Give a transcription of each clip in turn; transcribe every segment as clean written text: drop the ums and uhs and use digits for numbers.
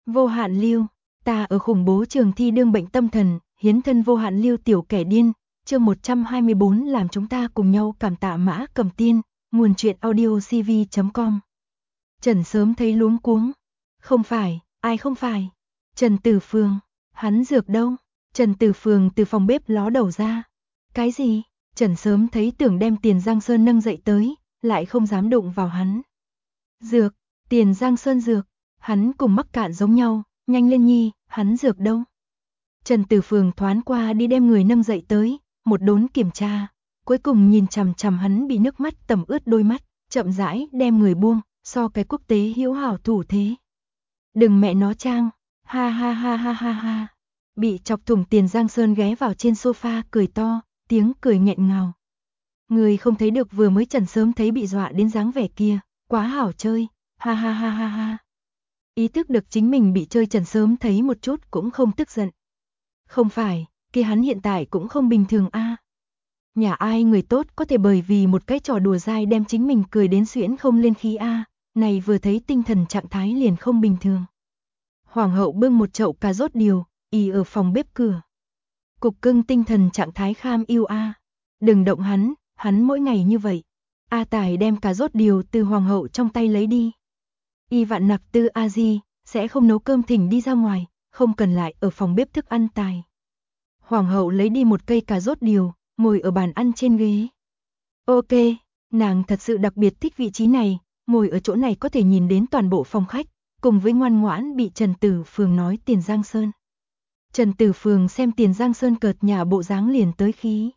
Vô hạn lưu, ta ở khủng bố trường thi đương bệnh tâm thần, hiến thân vô hạn lưu tiểu kẻ điên, chương 124 làm chúng ta cùng nhau cảm tạ Mã Cầm Tiên, nguồn truyện audiocv.com. Trần sớm thấy luống cuống. Không phải, ai không phải? Trần Tử Phường, hắn dược đâu? Trần Tử Phường từ phòng bếp ló đầu ra. Cái gì? Trần sớm thấy tưởng đem Tiền Giang Sơn nâng dậy tới, lại không dám đụng vào hắn. Dược, Tiền Giang Sơn dược, hắn cùng mắc cạn giống nhau, nhanh lên nhi, hắn dược đâu? Trần Tử Phường thoáng qua đi đem người nâng dậy tới, một đốn kiểm tra, cuối cùng nhìn chằm chằm hắn bị nước mắt tẩm ướt đôi mắt, chậm rãi đem người buông, so cái quốc tế hữu hảo thủ thế. Đừng mẹ nó trang, ha ha ha ha ha ha. Bị chọc thủng Tiền Giang Sơn ghé vào trên sofa cười to, tiếng cười nghẹn ngào. Người không thấy được vừa mới Trần sớm thấy bị dọa đến dáng vẻ kia, quá hảo chơi, ha ha ha ha ha. Ý thức được chính mình bị chơi Trần sớm thấy một chút cũng không tức giận. Không phải, kia hắn hiện tại cũng không bình thường a. Nhà ai người tốt có thể bởi vì một cái trò đùa dai đem chính mình cười đến xuyễn không lên khí a, này vừa thấy tinh thần trạng thái liền không bình thường. Hoàng hậu bưng một chậu cà rốt điều, ì ở phòng bếp cửa. Cục cưng tinh thần trạng thái kham yêu a. Đừng động hắn mỗi ngày như vậy. A Tài đem cà rốt điều từ hoàng hậu trong tay lấy đi. Y vạn nặc tư a di, sẽ không nấu cơm thỉnh đi ra ngoài, không cần lại ở phòng bếp thức ăn Tài. Hoàng hậu lấy đi một cây cà rốt điều, ngồi ở bàn ăn trên ghế. Ok, nàng thật sự đặc biệt thích vị trí này, ngồi ở chỗ này có thể nhìn đến toàn bộ phòng khách, cùng với ngoan ngoãn bị Trần Tử Phường nói Tiền Giang Sơn. Trần Tử Phường xem Tiền Giang Sơn cợt nhà bộ dáng liền tới khí.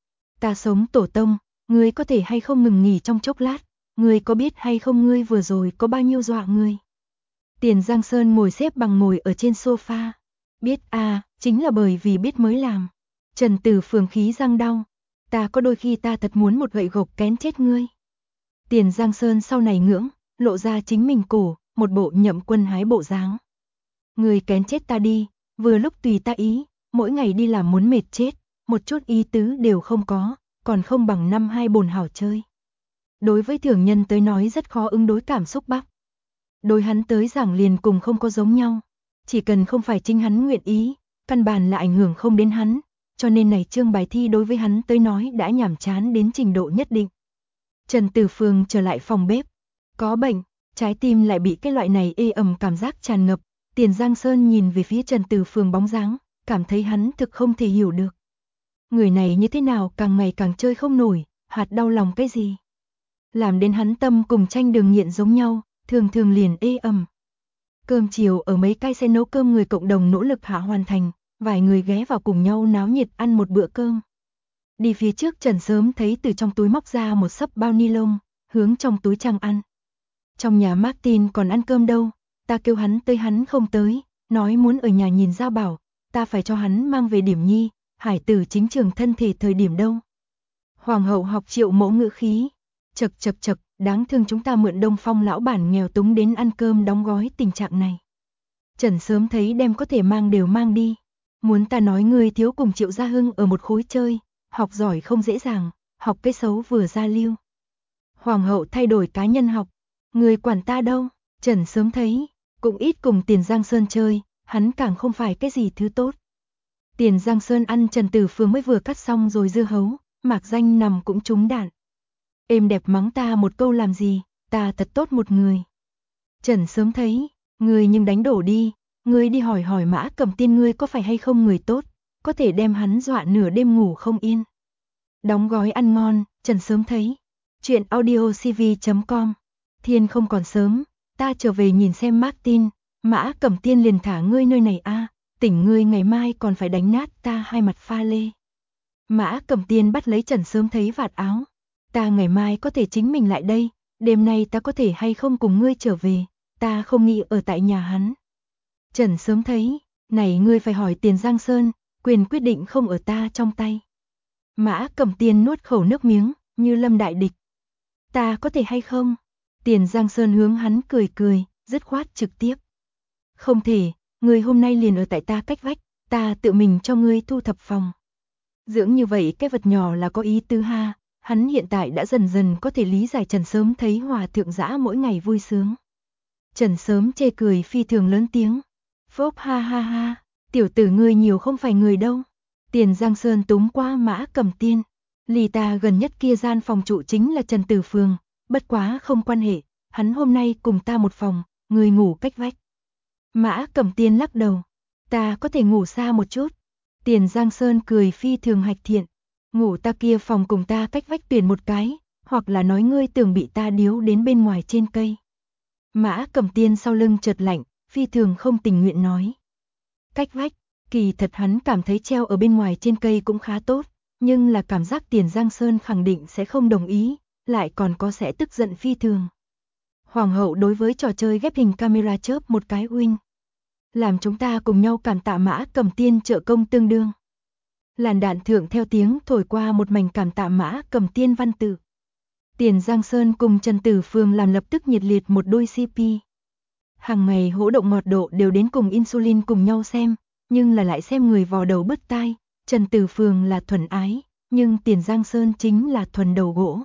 Ta sống tổ tông, ngươi có thể hay không ngừng nghỉ trong chốc lát, ngươi có biết hay không ngươi vừa rồi có bao nhiêu dọa ngươi? Tiền Giang Sơn ngồi xếp bằng ngồi ở trên sofa. Biết à, chính là bởi vì biết mới làm. Trần Tử Phường khí răng đau. Ta có đôi khi ta thật muốn một gậy gộc kén chết ngươi. Tiền Giang Sơn sau này ngưỡng, lộ ra chính mình cổ, một bộ Nhậm Quân hái bộ dáng. Ngươi kén chết ta đi, vừa lúc tùy ta ý, mỗi ngày đi làm muốn mệt chết, một chút ý tứ đều không có, còn không bằng năm hai bồn hảo chơi. Đối với thường nhân tới nói rất khó ứng đối cảm xúc bác. Đối hắn tới giảng liền cùng không có giống nhau, chỉ cần không phải chính hắn nguyện ý, căn bản là ảnh hưởng không đến hắn, cho nên này chương bài thi đối với hắn tới nói đã nhàm chán đến trình độ nhất định. Trần Tử Phường trở lại phòng bếp, có bệnh, trái tim lại bị cái loại này ê ẩm cảm giác tràn ngập. Tiền Giang Sơn nhìn về phía Trần Tử Phường bóng dáng, cảm thấy hắn thực không thể hiểu được. Người này như thế nào càng ngày càng chơi không nổi, hạt đau lòng cái gì. Làm đến hắn tâm cùng tranh đường nghiện giống nhau, thường thường liền ê ẩm. Cơm chiều ở mấy cái xe nấu cơm người cộng đồng nỗ lực hạ hoàn thành, vài người ghé vào cùng nhau náo nhiệt ăn một bữa cơm. Đi phía trước Trần sớm thấy từ trong túi móc ra một xấp bao ni lông, hướng trong túi trang ăn. Trong nhà Martin còn ăn cơm đâu, ta kêu hắn tới hắn không tới, nói muốn ở nhà nhìn Giao Bảo, ta phải cho hắn mang về điểm nhi, hải tử chính trường thân thể thời điểm đâu. Hoàng hậu học Triệu Mẫu ngữ khí, chật chật chật, đáng thương chúng ta mượn Đông Phong lão bản nghèo túng đến ăn cơm đóng gói tình trạng này. Trần sớm thấy đem có thể mang đều mang đi, muốn ta nói ngươi thiếu cùng Triệu Gia Hưng ở một khối chơi, học giỏi không dễ dàng, học cái xấu vừa ra lưu. Hoàng hậu thay đổi cá nhân học, người quản ta đâu, Trần sớm thấy, cũng ít cùng Tiền Giang Sơn chơi, hắn càng không phải cái gì thứ tốt. Tiền Giang Sơn ăn Trần Tử Phường mới vừa cắt xong rồi dưa hấu, mạc danh nằm cũng trúng đạn. Êm đẹp mắng ta một câu làm gì, ta thật tốt một người. Trần sớm thấy, ngươi nhưng đánh đổ đi, ngươi đi hỏi hỏi Mã Cầm Tiên ngươi có phải hay không người tốt, có thể đem hắn dọa nửa đêm ngủ không yên. Đóng gói ăn ngon, Trần sớm thấy. Chuyện audiocv.com. Thiên không còn sớm, ta trở về nhìn xem Martin, Mã Cầm Tiên liền thả ngươi nơi này a, tỉnh ngươi ngày mai còn phải đánh nát ta hai mặt pha lê. Mã Cầm Tiên bắt lấy Trần sớm thấy vạt áo, ta ngày mai có thể chính mình lại đây, đêm nay ta có thể hay không cùng ngươi trở về, ta không nghĩ ở tại nhà hắn. Trần sớm thấy, này ngươi phải hỏi Tiền Giang Sơn, quyền quyết định không ở ta trong tay. Mã Cầm Tiên nuốt khẩu nước miếng, như lâm đại địch. Ta có thể hay không? Tiền Giang Sơn hướng hắn cười cười, dứt khoát trực tiếp. Không thể, ngươi hôm nay liền ở tại ta cách vách, ta tự mình cho ngươi thu thập phòng. Dưỡng như vậy cái vật nhỏ là có ý tứ ha, hắn hiện tại đã dần dần có thể lý giải Trần sớm thấy hòa thượng dã mỗi ngày vui sướng. Trần sớm chê cười phi thường lớn tiếng, Phốp ha ha ha, tiểu tử ngươi nhiều không phải người đâu. Tiền Giang Sơn túm qua Mã Cẩm Tiên. Lì ta gần nhất kia gian phòng trụ chính là Trần Tử Phường, bất quá không quan hệ, hắn hôm nay cùng ta một phòng, người ngủ cách vách. Mã Cẩm Tiên lắc đầu, ta có thể ngủ xa một chút. Tiền Giang Sơn cười phi thường hạch thiện, ngủ ta kia phòng cùng ta cách vách tuyển một cái, hoặc là nói ngươi tưởng bị ta điếu đến bên ngoài trên cây. Mã Cẩm Tiên sau lưng chợt lạnh, phi thường không tình nguyện nói. Cách vách, kỳ thật hắn cảm thấy treo ở bên ngoài trên cây cũng khá tốt, nhưng là cảm giác Tiền Giang Sơn khẳng định sẽ không đồng ý, lại còn có sẽ tức giận phi thường. Hoàng hậu đối với trò chơi ghép hình camera chớp một cái huynh. Làm chúng ta cùng nhau cảm tạ Mã Cẩm Tiên trợ công tương đương. Làn đạn thượng theo tiếng thổi qua một mảnh cảm tạ Mã Cẩm Tiên văn tự. Tiền Giang Sơn cùng Trần Tử Phường làm lập tức nhiệt liệt một đôi CP. Hàng ngày hỗ động ngọt độ đều đến cùng insulin cùng nhau xem, nhưng là lại xem người vò đầu bứt tai. Trần Tử Phường là thuần ái, nhưng Tiền Giang Sơn chính là thuần đầu gỗ.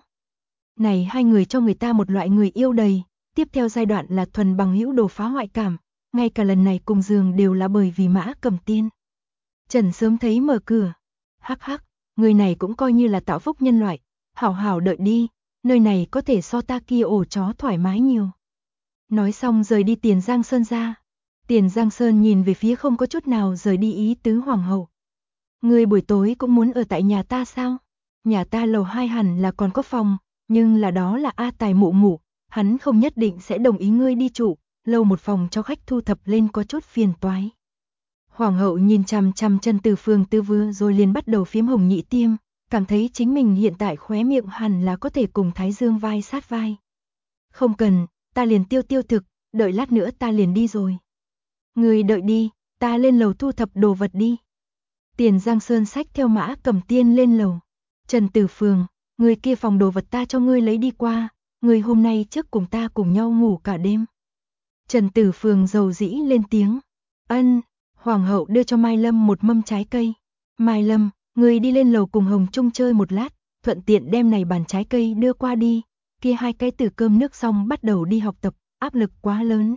Này hai người cho người ta một loại người yêu đầy, tiếp theo giai đoạn là thuần bằng hữu đồ phá hoại cảm, ngay cả lần này cùng giường đều là bởi vì Mã Cẩm Tiên. Trần sớm thấy mở cửa, hắc hắc, người này cũng coi như là tạo phúc nhân loại, hảo hảo đợi đi, nơi này có thể so ta kia ổ chó thoải mái nhiều. Nói xong rời đi Tiền Giang Sơn ra. Tiền Giang Sơn nhìn về phía không có chút nào rời đi ý tứ hoàng hậu. Người buổi tối cũng muốn ở tại nhà ta sao? Nhà ta lầu 2 hẳn là còn có phòng, nhưng là đó là A Tài mụ mụ, hắn không nhất định sẽ đồng ý ngươi đi trụ, lầu một phòng cho khách thu thập lên có chút phiền toái. Hoàng hậu nhìn chằm chằm Trần Tử Phường từ vừa rồi liền bắt đầu phiếm hồng nhị tiêm, cảm thấy chính mình hiện tại khóe miệng hẳn là có thể cùng Thái Dương vai sát vai. Không cần, ta liền tiêu thực, đợi lát nữa ta liền đi rồi. Người đợi đi, ta lên lầu thu thập đồ vật đi. Tiền Giang Sơn xách theo Mã Cẩm Tiên lên lầu. Trần Tử Phường, người kia phòng đồ vật ta cho ngươi lấy đi qua, người hôm nay trước cùng ta cùng nhau ngủ cả đêm. Trần Tử Phường dầu dĩ lên tiếng. Ân, Hoàng hậu đưa cho Mai Lâm một mâm trái cây. Mai Lâm, người đi lên lầu cùng Hồng Trung chơi một lát, thuận tiện đem này bàn trái cây đưa qua đi. Kia hai cái từ cơm nước xong bắt đầu đi học tập, áp lực quá lớn.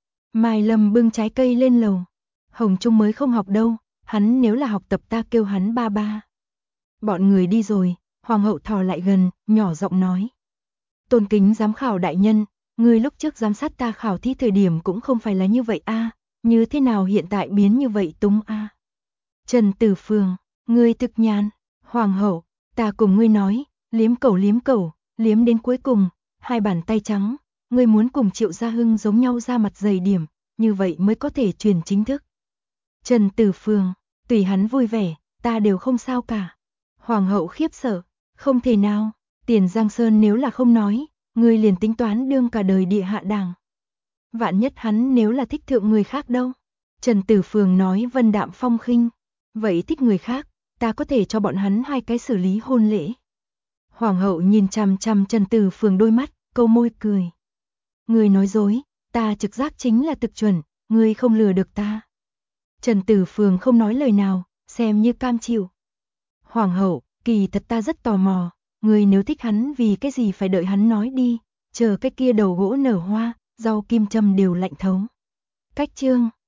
Mai Lâm bưng trái cây lên lầu. Hồng Trung mới không học đâu, hắn nếu là học tập ta kêu hắn ba ba. Bọn người đi rồi, Hoàng hậu thò lại gần, nhỏ giọng nói. Tôn kính giám khảo đại nhân, người lúc trước giám sát ta khảo thí thời điểm cũng không phải là như vậy a, như thế nào hiện tại biến như vậy túng a? Trần Tử Phường, ngươi thực nhàn. Hoàng hậu, ta cùng ngươi nói, liếm cẩu, liếm đến cuối cùng, hai bàn tay trắng, ngươi muốn cùng Triệu Gia Hưng giống nhau ra mặt dày điểm, như vậy mới có thể truyền chính thức. Trần Tử Phường, tùy hắn vui vẻ, ta đều không sao cả. Hoàng hậu khiếp sợ, không thể nào, Tiền Giang Sơn nếu là không nói, ngươi liền tính toán đương cả đời địa hạ đàng. Vạn nhất hắn nếu là thích thượng người khác đâu? Trần Tử Phường nói vân đạm phong khinh, vậy thích người khác, ta có thể cho bọn hắn hai cái xử lý hôn lễ. Hoàng hậu nhìn chằm chằm Trần Tử Phường đôi mắt, câu môi cười. Ngươi nói dối, ta trực giác chính là thực chuẩn, ngươi không lừa được ta. Trần Tử Phường không nói lời nào, xem như cam chịu. Hoàng hậu, kỳ thật ta rất tò mò, ngươi nếu thích hắn vì cái gì phải đợi hắn nói đi, chờ cái kia đầu gỗ nở hoa, rau kim châm đều lạnh thấu. Cách chương